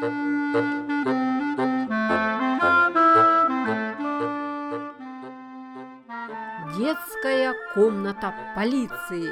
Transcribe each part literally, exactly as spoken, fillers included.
Детская комната полиции.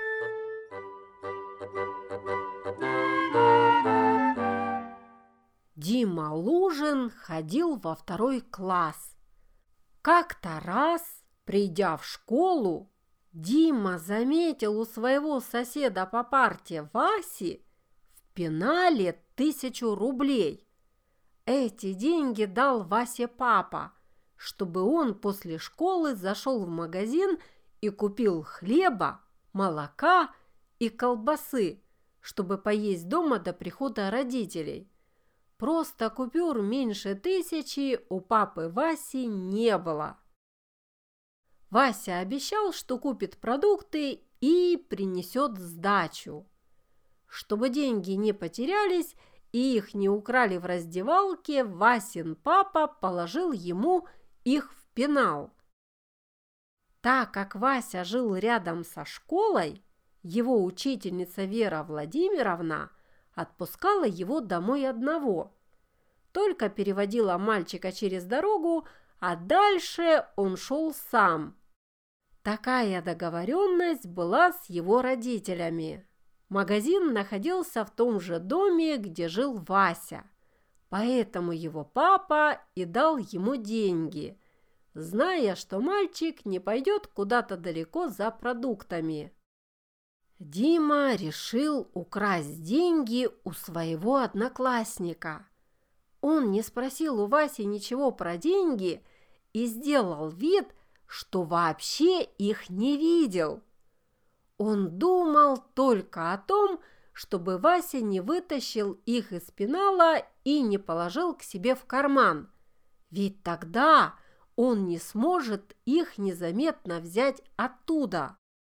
Дима Лужин ходил во второй класс. Как-то раз, придя в школу, Дима заметил у своего соседа по парте Васи в пенале тысячу рублей. Эти деньги дал Васе папа, чтобы он после школы зашел в магазин и купил хлеба, молока и колбасы, чтобы поесть дома до прихода родителей. Просто купюр меньше тысячи у папы Васи не было. Вася обещал, что купит продукты и принесет сдачу. Чтобы деньги не потерялись и их не украли в раздевалке, Васин папа положил ему их в пенал. Так как Вася жил рядом со школой, его учительница Вера Владимировна отпускала его домой одного. Только переводила мальчика через дорогу, а дальше он шел сам. Такая договоренность была с его родителями. Магазин находился в том же доме, где жил Вася, поэтому его папа и дал ему деньги, зная, что мальчик не пойдет куда-то далеко за продуктами. Дима решил украсть деньги у своего одноклассника. Он не спросил у Васи ничего про деньги и сделал вид, что вообще их не видел. Он думал только о том, чтобы Вася не вытащил их из пенала и не положил к себе в карман, ведь тогда он не сможет их незаметно взять оттуда.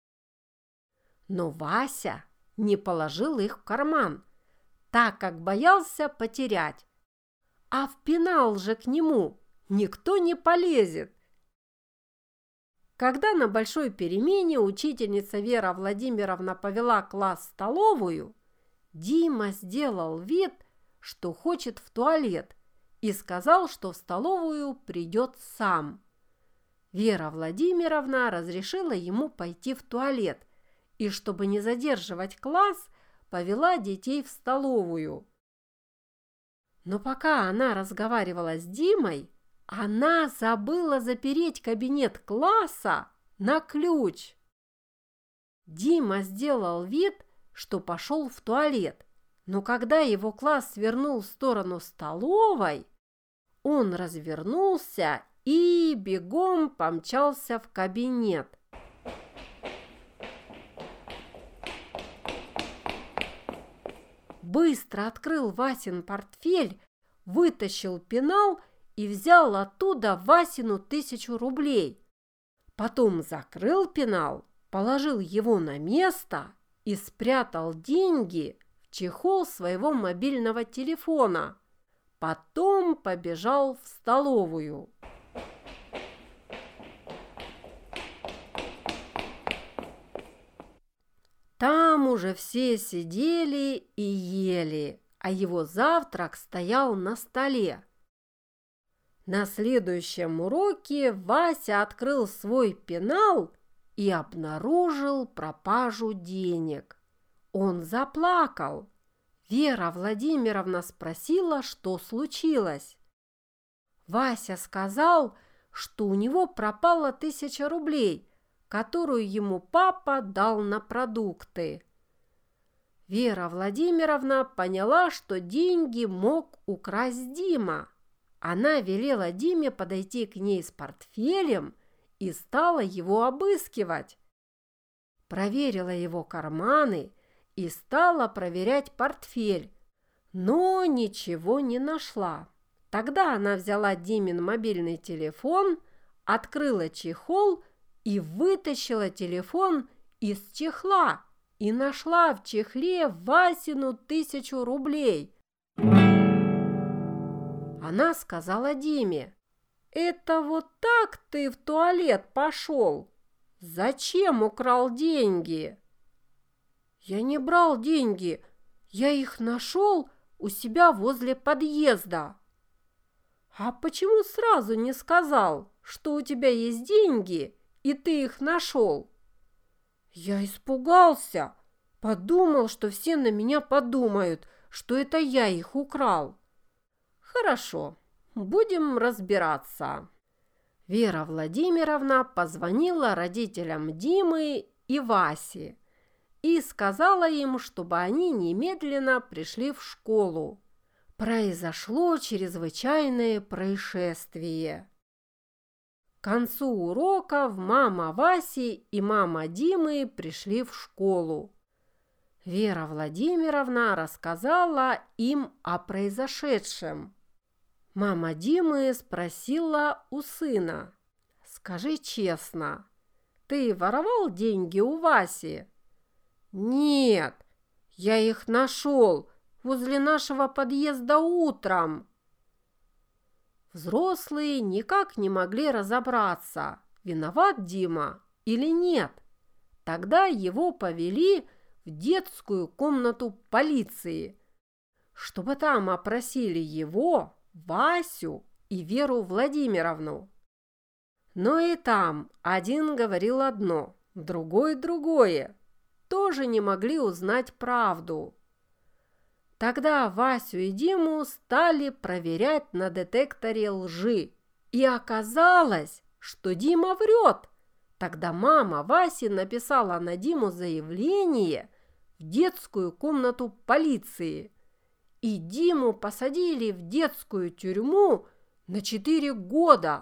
Но Вася не положил их в карман, так как боялся потерять. А в пенал же к нему никто не полезет. Когда на большой перемене учительница Вера Владимировна повела класс в столовую, Дима сделал вид, что хочет в туалет, и сказал, что в столовую придет сам. Вера Владимировна разрешила ему пойти в туалет, и, чтобы не задерживать класс, повела детей в столовую. Но пока она разговаривала с Димой, она забыла запереть кабинет класса на ключ. Дима сделал вид, что пошел в туалет, но когда его класс свернул в сторону столовой, он развернулся и бегом помчался в кабинет. Быстро открыл Васин портфель, вытащил пенал и взял оттуда Васину тысячу рублей. Потом закрыл пенал, положил его на место и спрятал деньги в чехол своего мобильного телефона. Потом побежал в столовую. Там уже все сидели и ели, а его завтрак стоял на столе. На следующем уроке Вася открыл свой пенал и обнаружил пропажу денег. Он заплакал. Вера Владимировна спросила, что случилось. Вася сказал, что у него пропала тысяча рублей, которую ему папа дал на продукты. Вера Владимировна поняла, что деньги мог украсть Дима. Она велела Диме подойти к ней с портфелем и стала его обыскивать. Проверила его карманы и стала проверять портфель, но ничего не нашла. Тогда она взяла Димин мобильный телефон, открыла чехол и вытащила телефон из чехла и нашла в чехле Васину тысячу рублей. Она сказала Диме: «Это вот так ты в туалет пошел? Зачем украл деньги?» «Я не брал деньги, я их нашел, у себя возле подъезда. А почему сразу не сказал, что у тебя есть деньги, и ты их нашел? Я испугался, подумал, что все на меня подумают, что это я их украл. Хорошо, будем разбираться. Вера Владимировна позвонила родителям Димы и Васи и сказала им, чтобы они немедленно пришли в школу. Произошло чрезвычайное происшествие. К концу уроков мама Васи и мама Димы пришли в школу. Вера Владимировна рассказала им о произошедшем. Мама Димы спросила у сына: «Скажи честно, ты воровал деньги у Васи?» «Нет, я их нашел возле нашего подъезда утром». Взрослые никак не могли разобраться, виноват Дима или нет. Тогда его повели в детскую комнату полиции, чтобы там опросили его, Васю и Веру Владимировну. Но и там один говорил одно, другой другое. Тоже не могли узнать правду. Тогда Васю и Диму стали проверять на детекторе лжи. И оказалось, что Дима врет. Тогда мама Васи написала на Диму заявление в детскую комнату полиции. И Диму посадили в детскую тюрьму на четыре года.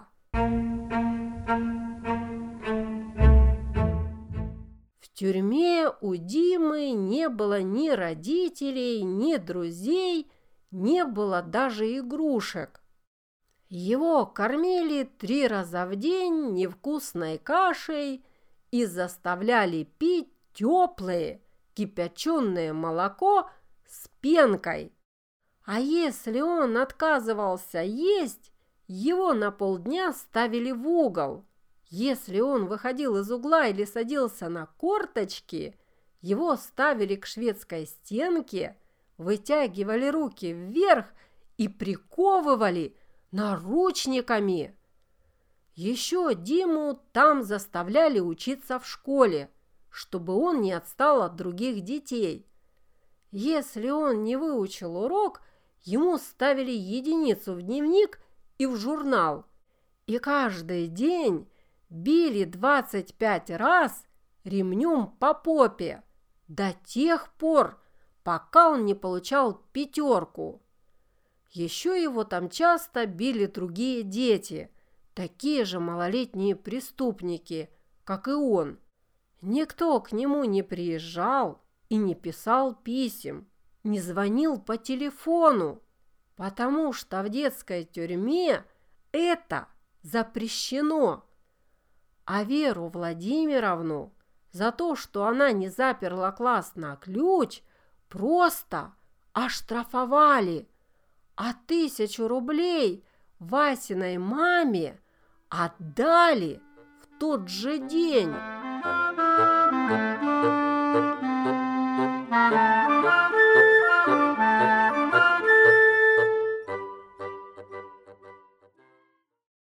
В тюрьме у Димы не было ни родителей, ни друзей, не было даже игрушек. Его кормили три раза в день невкусной кашей и заставляли пить теплое кипяченое молоко с пенкой. А если он отказывался есть, его на полдня ставили в угол. Если он выходил из угла или садился на корточки, его ставили к шведской стенке, вытягивали руки вверх и приковывали наручниками. Еще Диму там заставляли учиться в школе, чтобы он не отстал от других детей. Если он не выучил урок, ему ставили единицу в дневник и в журнал. И каждый день били двадцать пять раз ремнем по попе до тех пор, пока он не получал пятерку. Еще его там часто били другие дети, такие же малолетние преступники, как и он. Никто к нему не приезжал и не писал писем, не звонил по телефону, потому что в детской тюрьме это запрещено. А Веру Владимировну за то, что она не заперла класс на ключ, просто оштрафовали, а тысячу рублей Васиной маме отдали в тот же день.